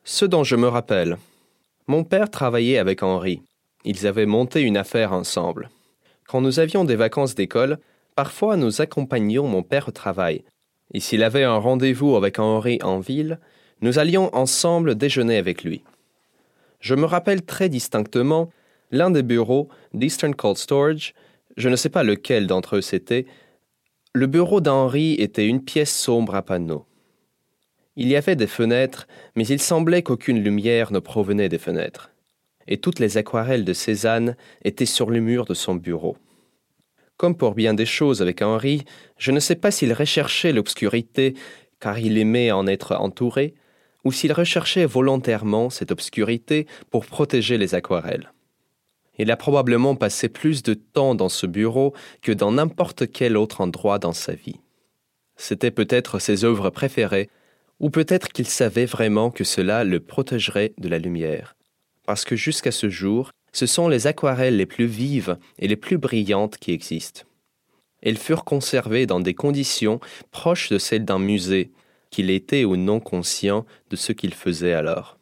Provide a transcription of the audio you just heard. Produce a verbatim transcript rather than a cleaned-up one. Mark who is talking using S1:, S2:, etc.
S1: Ce dont je me rappelle. Mon père travaillait avec Henri. Ils avaient monté une affaire ensemble. Quand nous avions des vacances d'école, parfois nous accompagnions mon père au travail. Et s'il avait un rendez-vous avec Henri en ville, nous allions ensemble déjeuner avec lui. Je me rappelle très distinctement l'un des bureaux d'Eastern Cold Storage, je ne sais pas lequel d'entre eux c'était. Le bureau d'Henri était une pièce sombre à panneaux. Il y avait des fenêtres, mais il semblait qu'aucune lumière ne provenait des fenêtres. Et toutes les aquarelles de Cézanne étaient sur le mur de son bureau. Comme pour bien des choses avec Henri, je ne sais pas s'il recherchait l'obscurité car il aimait en être entouré, ou s'il recherchait volontairement cette obscurité pour protéger les aquarelles. Il a probablement passé plus de temps dans ce bureau que dans n'importe quel autre endroit dans sa vie. C'était peut-être ses œuvres préférées, ou peut-être qu'il savait vraiment que cela le protégerait de la lumière. Parce que jusqu'à ce jour, ce sont les aquarelles les plus vives et les plus brillantes qui existent. Elles furent conservées dans des conditions proches de celles d'un musée, qu'il était ou non conscient de ce qu'il faisait alors.